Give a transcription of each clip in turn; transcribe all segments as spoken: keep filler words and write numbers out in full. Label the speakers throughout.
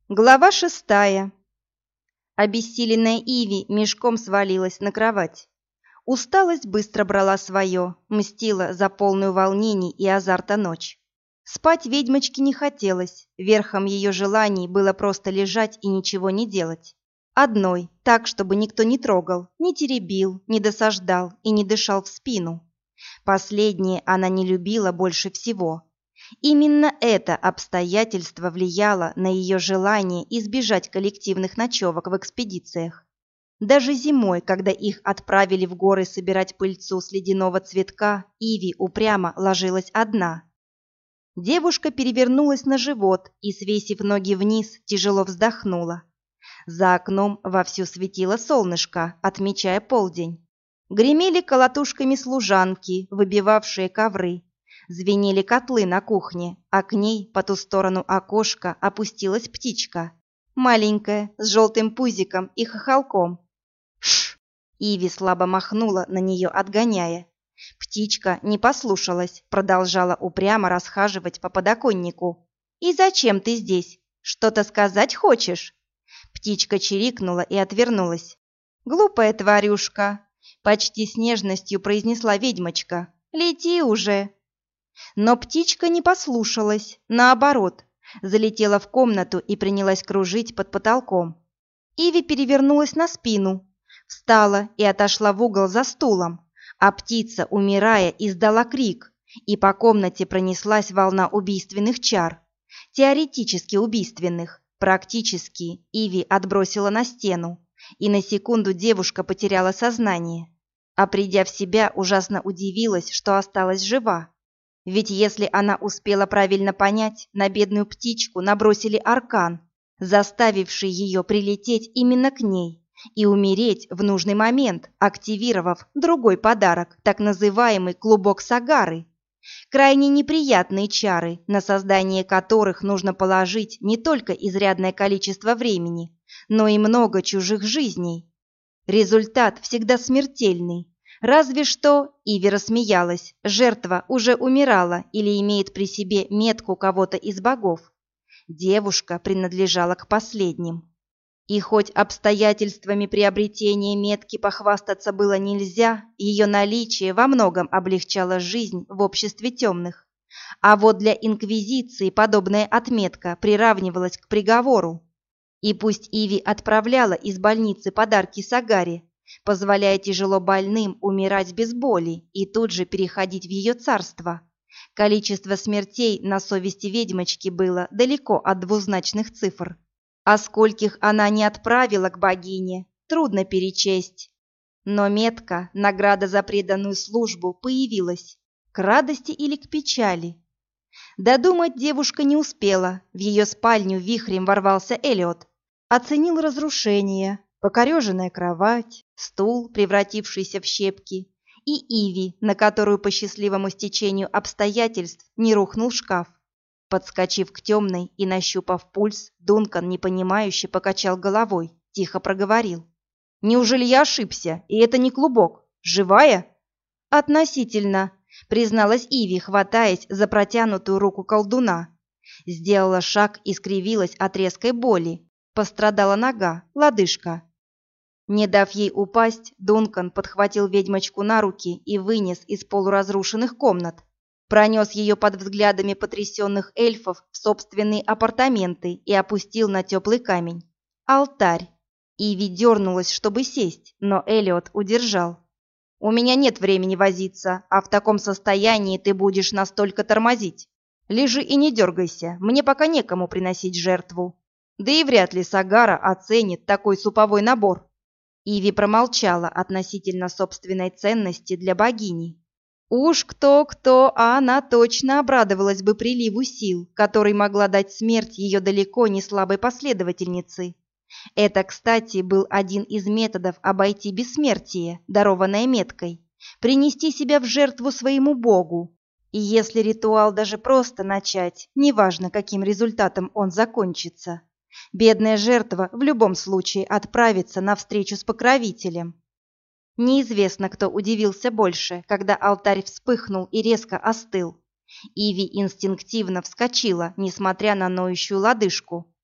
Speaker 1: Глава шестая. Обессиленная Иви мешком свалилась на кровать. Усталость быстро брала свое, мстила за полную волнений и азарта ночь. Спать ведьмочке не хотелось, верхом ее желаний было просто лежать и ничего не делать. Одной, так, чтобы никто не трогал, не теребил, не досаждал и не дышал в спину. Последнее она не любила больше всего. Именно это обстоятельство влияло на ее желание избежать коллективных ночевок в экспедициях. Даже зимой, когда их отправили в горы собирать пыльцу с ледяного цветка, Иви упрямо ложилась одна. Девушка перевернулась на живот и, свесив ноги вниз, тяжело вздохнула. За окном вовсю светило солнышко, отмечая полдень. Гремели колотушками служанки, выбивавшие ковры. Звенели котлы на кухне, а к ней по ту сторону окошка опустилась птичка. Маленькая, с желтым пузиком и хохолком. «Шш!» Иви слабо махнула на нее, отгоняя. Птичка не послушалась, продолжала упрямо расхаживать по подоконнику. «И зачем ты здесь? Что-то сказать хочешь?» Птичка чирикнула и отвернулась. «Глупая тварюшка!» — почти с нежностью произнесла ведьмочка. «Лети уже!» Но птичка не послушалась, наоборот, залетела в комнату и принялась кружить под потолком. Иви перевернулась на спину, встала и отошла в угол за стулом, а птица, умирая, издала крик, и по комнате пронеслась волна убийственных чар. Теоретически убийственных, практически Иви отбросила на стену, и на секунду девушка потеряла сознание. А придя в себя, ужасно удивилась, что осталась жива. Ведь если она успела правильно понять, на бедную птичку набросили аркан, заставивший ее прилететь именно к ней и умереть в нужный момент, активировав другой подарок, так называемый клубок Сагары. Крайне неприятные чары, на создание которых нужно положить не только изрядное количество времени, но и много чужих жизней. Результат всегда смертельный. Разве что, Иви рассмеялась, жертва уже умирала или имеет при себе метку кого-то из богов. Девушка принадлежала к последним. И хоть обстоятельствами приобретения метки похвастаться было нельзя, ее наличие во многом облегчало жизнь в обществе темных. А вот для инквизиции подобная отметка приравнивалась к приговору. И пусть Иви отправляла из больницы подарки Сагаре, позволяя тяжело больным умирать без боли и тут же переходить в ее царство. Количество смертей на совести ведьмочки было далеко от двузначных цифр. А скольких она не отправила к богине, трудно перечесть. Но метка, награда за преданную службу, появилась. К радости или к печали? Додумать девушка не успела. В ее спальню вихрем ворвался Элиот. Оценил разрушение. Покореженная кровать, стул, превратившийся в щепки, и Иви, на которую по счастливому стечению обстоятельств не рухнул шкаф. Подскочив к темной и нащупав пульс, Дункан непонимающе покачал головой, тихо проговорил. «Неужели я ошибся, и это не клубок? Живая?» «Относительно», — призналась Иви, хватаясь за протянутую руку колдуна. Сделала шаг и скривилась от резкой боли. Пострадала нога, лодыжка. Не дав ей упасть, Дункан подхватил ведьмочку на руки и вынес из полуразрушенных комнат. Пронес ее под взглядами потрясенных эльфов в собственные апартаменты и опустил на теплый камень. Алтарь. Иви дернулась, чтобы сесть, но Элиот удержал. «У меня нет времени возиться, а в таком состоянии ты будешь настолько тормозить. Лежи и не дергайся, мне пока некому приносить жертву. Да и вряд ли Сагара оценит такой суповой набор». Иви промолчала относительно собственной ценности для богини. Уж кто-кто, а она точно обрадовалась бы приливу сил, который могла дать смерть ее далеко не слабой последовательнице. Это, кстати, был один из методов обойти бессмертие, дарованное меткой, принести себя в жертву своему богу. И если ритуал даже просто начать, неважно, каким результатом он закончится, бедная жертва в любом случае отправится на встречу с покровителем. Неизвестно, кто удивился больше, когда алтарь вспыхнул и резко остыл. Иви инстинктивно вскочила, несмотря на ноющую лодыжку.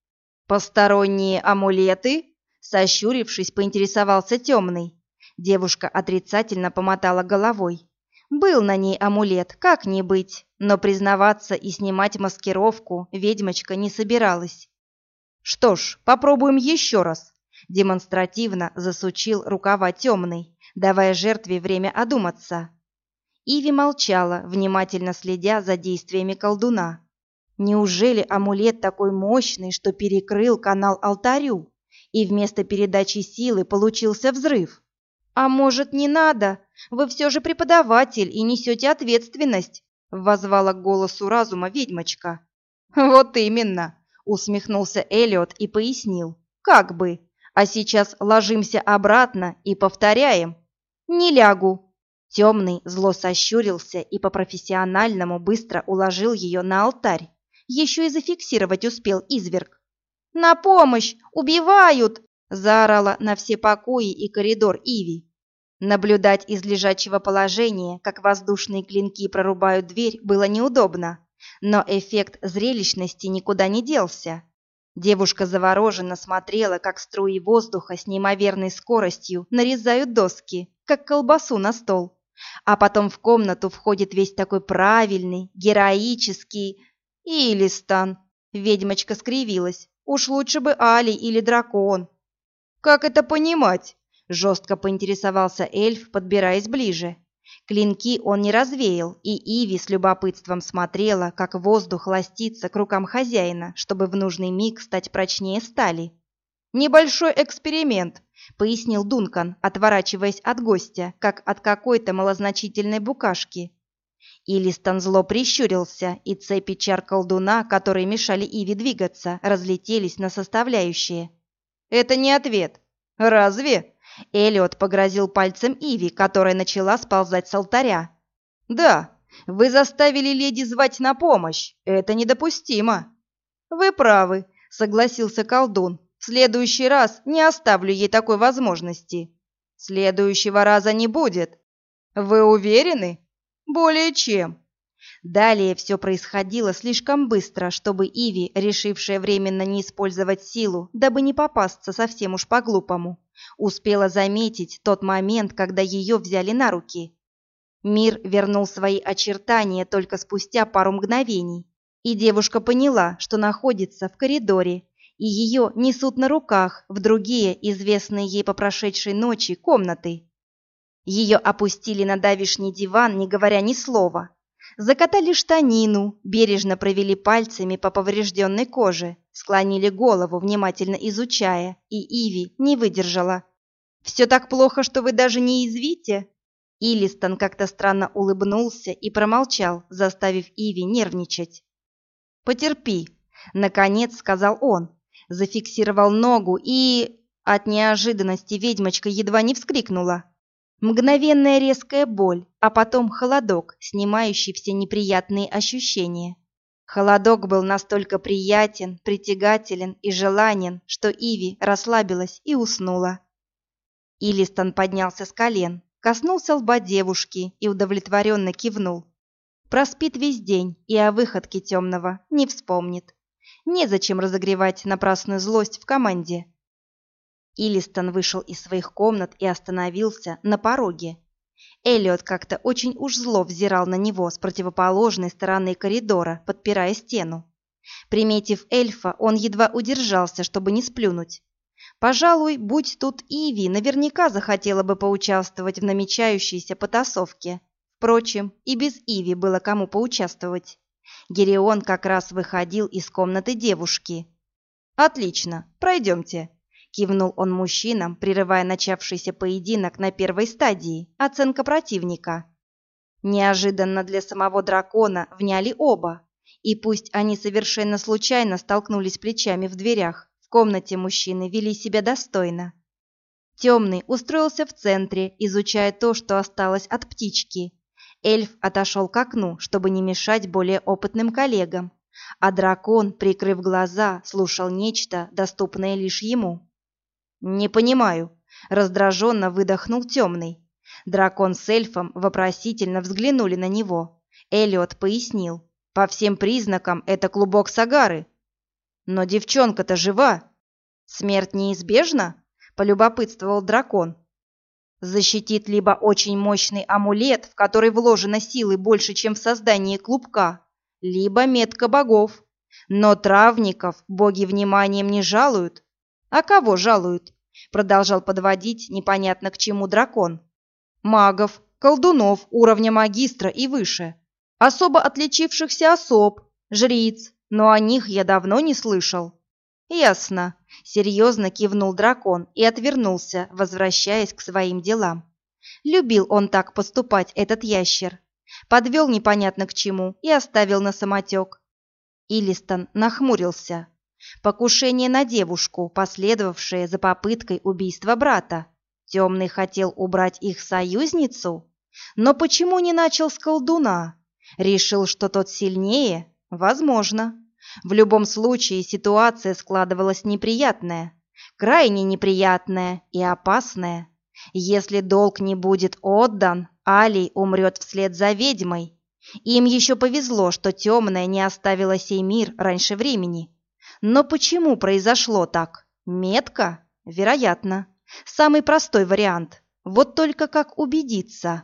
Speaker 1: «Посторонние амулеты?» — сощурившись, поинтересовался темный. Девушка отрицательно помотала головой. Был на ней амулет, как не быть, но признаваться и снимать маскировку ведьмочка не собиралась. «Что ж, попробуем еще раз», — демонстративно засучил рукава темный, давая жертве время одуматься. Иви молчала, внимательно следя за действиями колдуна. Неужели амулет такой мощный, что перекрыл канал алтарю, и вместо передачи силы получился взрыв? «А может, не надо? Вы все же преподаватель и несете ответственность», — воззвала к голосу разума ведьмочка. «Вот именно», — усмехнулся Эллиот и пояснил. «Как бы. А сейчас ложимся обратно и повторяем». «Не лягу». Темный зло сощурился и по-профессиональному быстро уложил ее на алтарь. Еще и зафиксировать успел изверг. «На помощь! Убивают!» — заорала на все покои и коридор Иви. Наблюдать из лежачего положения, как воздушные клинки прорубают дверь, было неудобно, но эффект зрелищности никуда не делся. Девушка завороженно смотрела, как струи воздуха с неимоверной скоростью нарезают доски, как колбасу на стол. А потом в комнату входит весь такой правильный, героический... Илистан. Ведьмочка скривилась. Уж лучше бы Али или дракон. «Как это понимать?» — жестко поинтересовался эльф, подбираясь ближе. Клинки он не развеял, и Иви с любопытством смотрела, как воздух ластится к рукам хозяина, чтобы в нужный миг стать прочнее стали. «Небольшой эксперимент», — пояснил Дункан, отворачиваясь от гостя, как от какой-то малозначительной букашки. Илистон зло прищурился, и цепи чар колдуна, которые мешали Иви двигаться, разлетелись на составляющие. «Это не ответ». «Разве?» — Эллиот погрозил пальцем Иви, которая начала сползать с алтаря. «Да, вы заставили леди звать на помощь. Это недопустимо». «Вы правы», — согласился колдун. «В следующий раз не оставлю ей такой возможности». «Следующего раза не будет». «Вы уверены?» «Более чем». Далее все происходило слишком быстро, чтобы Иви, решившая временно не использовать силу, дабы не попасться совсем уж по-глупому, успела заметить тот момент, когда ее взяли на руки. Мир вернул свои очертания только спустя пару мгновений, и девушка поняла, что находится в коридоре, и ее несут на руках в другие, известные ей по прошедшей ночи, комнаты. Ее опустили на давишний диван, не говоря ни слова. Закатали штанину, бережно провели пальцами по поврежденной коже, склонили голову, внимательно изучая, и Иви не выдержала. «Все так плохо, что вы даже не извите?» Илистон как-то странно улыбнулся и промолчал, заставив Иви нервничать. «Потерпи», — наконец сказал он, зафиксировал ногу и... От неожиданности ведьмочка едва не вскрикнула. Мгновенная резкая боль, а потом холодок, снимающий все неприятные ощущения. Холодок был настолько приятен, притягателен и желанен, что Иви расслабилась и уснула. Илистон поднялся с колен, коснулся лба девушки и удовлетворенно кивнул. Проспит весь день и о выходке темного не вспомнит. Незачем разогревать напрасную злость в команде. Илистон вышел из своих комнат и остановился на пороге. Эллиот как-то очень уж зло взирал на него с противоположной стороны коридора, подпирая стену. Приметив эльфа, он едва удержался, чтобы не сплюнуть. Пожалуй, будь тут Иви, наверняка захотела бы поучаствовать в намечающейся потасовке. Впрочем, и без Иви было кому поучаствовать. Герион как раз выходил из комнаты девушки. «Отлично, пройдемте», — кивнул он мужчинам, прерывая начавшийся поединок на первой стадии — оценка противника. Неожиданно для самого дракона вняли оба, и пусть они совершенно случайно столкнулись плечами в дверях, в комнате мужчины вели себя достойно. Темный устроился в центре, изучая то, что осталось от птички. Эльф отошел к окну, чтобы не мешать более опытным коллегам, а дракон, прикрыв глаза, слушал нечто, доступное лишь ему. «Не понимаю», — раздраженно выдохнул темный. Дракон с эльфом вопросительно взглянули на него. Эллиот пояснил: «По всем признакам это клубок сагары». «Но девчонка-то жива!» «Смерть неизбежна?» — полюбопытствовал дракон. «Защитит либо очень мощный амулет, в который вложено силы больше, чем в создание клубка, либо метка богов. Но травников боги вниманием не жалуют». «А кого жалуют?» — продолжал подводить непонятно к чему дракон. «Магов, колдунов уровня магистра и выше, особо отличившихся особ, жриц, но о них я давно не слышал». «Ясно», — серьезно кивнул дракон и отвернулся, возвращаясь к своим делам. Любил он так поступать, этот ящер. Подвел непонятно к чему и оставил на самотек. Илистон нахмурился. Покушение на девушку, последовавшее за попыткой убийства брата. Темный хотел убрать их союзницу? Но почему не начал с колдуна? Решил, что тот сильнее? Возможно. В любом случае ситуация складывалась неприятная, крайне неприятная и опасная. Если долг не будет отдан, Алий умрет вслед за ведьмой. Им еще повезло, что темная не оставила сей мир раньше времени. Но почему произошло так? Метка? Вероятно. Самый простой вариант. Вот только как убедиться?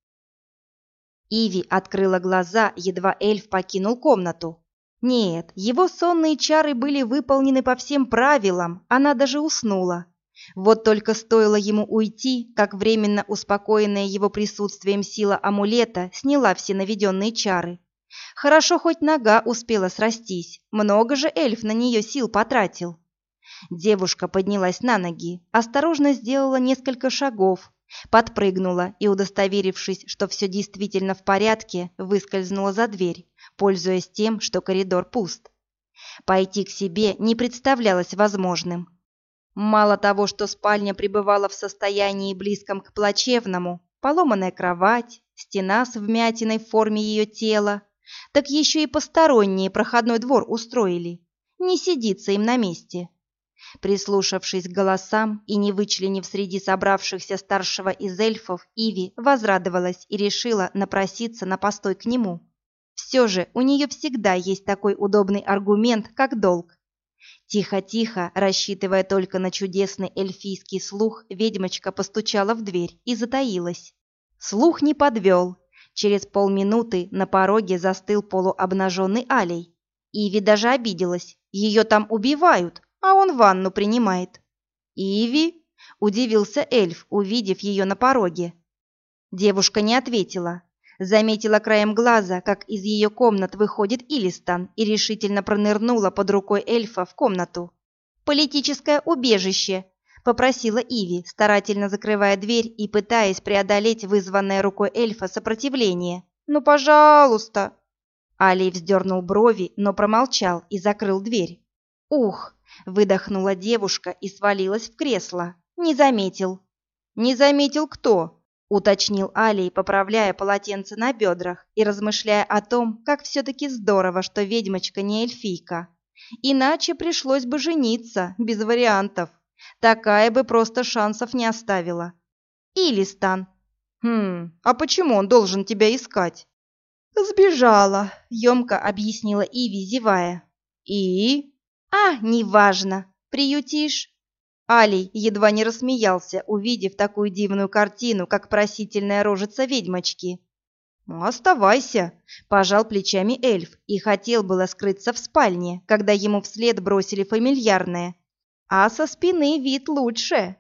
Speaker 1: Иви открыла глаза, едва эльф покинул комнату. Нет, его сонные чары были выполнены по всем правилам, она даже уснула. Вот только стоило ему уйти, как временно успокоенная его присутствием сила амулета сняла все наведенные чары. Хорошо, хоть нога успела срастись, много же эльф на нее сил потратил. Девушка поднялась на ноги, осторожно сделала несколько шагов, подпрыгнула и, удостоверившись, что все действительно в порядке, выскользнула за дверь, пользуясь тем, что коридор пуст. Пойти к себе не представлялось возможным. Мало того, что спальня пребывала в состоянии близком к плачевному, поломанная кровать, стена с вмятиной в форме ее тела, так еще и посторонние проходной двор устроили. Не сидится им на месте. Прислушавшись к голосам и не вычленив среди собравшихся старшего из эльфов, Иви возрадовалась и решила напроситься на постой к нему. Все же у нее всегда есть такой удобный аргумент, как долг. Тихо-тихо, рассчитывая только на чудесный эльфийский слух, ведьмочка постучала в дверь и затаилась. Слух не подвел. Через полминуты на пороге застыл полуобнаженный Алий. Иви даже обиделась. Ее там убивают, а он ванну принимает. «Иви?» – удивился эльф, увидев ее на пороге. Девушка не ответила. Заметила краем глаза, как из ее комнат выходит Илистон, и решительно пронырнула под рукой эльфа в комнату. «Политическое убежище!» – попросила Иви, старательно закрывая дверь и пытаясь преодолеть вызванное рукой эльфа сопротивление. «Ну, пожалуйста!» Алий вздернул брови, но промолчал и закрыл дверь. «Ух!» – выдохнула девушка и свалилась в кресло. «Не заметил». «Не заметил кто?» — уточнил Алий, поправляя полотенце на бедрах и размышляя о том, как все-таки здорово, что ведьмочка не эльфийка. Иначе пришлось бы жениться, без вариантов. Такая бы просто шансов не оставила. Илистон. Хм, а почему он должен тебя искать? Сбежала, емко объяснила Иви, зевая. И? А, неважно. Приютишь? Алий едва не рассмеялся, увидев такую дивную картину, как просительная рожица ведьмочки. «Ну, оставайся», – пожал плечами эльф и хотел было скрыться в спальне, когда ему вслед бросили фамильярное. «А со спины вид лучше».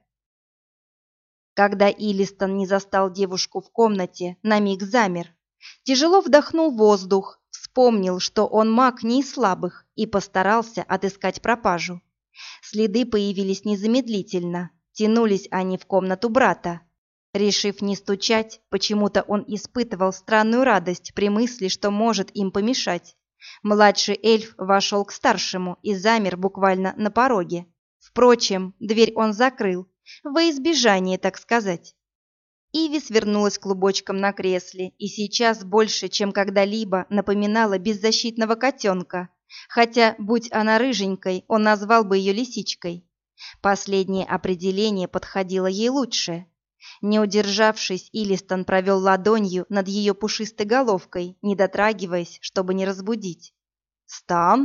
Speaker 1: Когда Илистон не застал девушку в комнате, на миг замер. Тяжело вдохнул воздух, вспомнил, что он маг не из слабых, и постарался отыскать пропажу. Следы появились незамедлительно, тянулись они в комнату брата. Решив не стучать, почему-то он испытывал странную радость при мысли, что может им помешать. Младший эльф вошел к старшему и замер буквально на пороге. Впрочем, дверь он закрыл, во избежание, так сказать. Иви свернулась клубочком на кресле и сейчас больше, чем когда-либо, напоминала беззащитного котенка. Хотя, будь она рыженькой, он назвал бы ее лисичкой. Последнее определение подходило ей лучше. Не удержавшись, Илистон провел ладонью над ее пушистой головкой, не дотрагиваясь, чтобы не разбудить. «Стан?»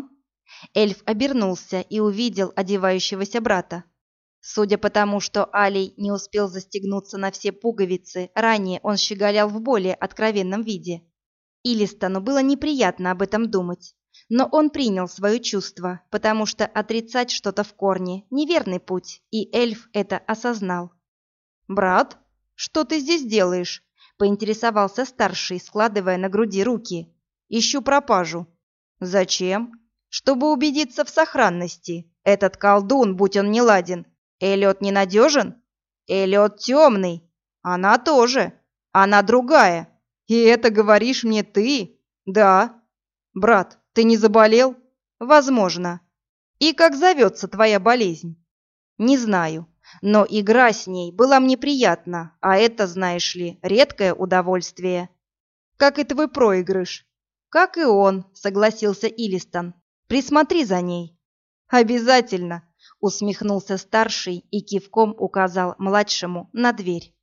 Speaker 1: Эльф обернулся и увидел одевающегося брата. Судя по тому, что Алей не успел застегнуться на все пуговицы, ранее он щеголял в более откровенном виде. Илистону было неприятно об этом думать, но он принял свое чувство, потому что отрицать что-то в корне – неверный путь, и эльф это осознал. «Брат, что ты здесь делаешь?» – поинтересовался старший, складывая на груди руки. «Ищу пропажу». «Зачем?» «Чтобы убедиться в сохранности. Этот колдун, будь он неладен. Эллиот ненадежен? Эллиот темный. Она тоже. Она другая. И это говоришь мне ты? Да. Брат, ты не заболел? Возможно. И как зовется твоя болезнь? Не знаю. Но игра с ней была мне приятна, а это, знаешь ли, редкое удовольствие. Как и твой проигрыш. Как и он, согласился Илистон. Присмотри за ней. Обязательно, усмехнулся старший и кивком указал младшему на дверь.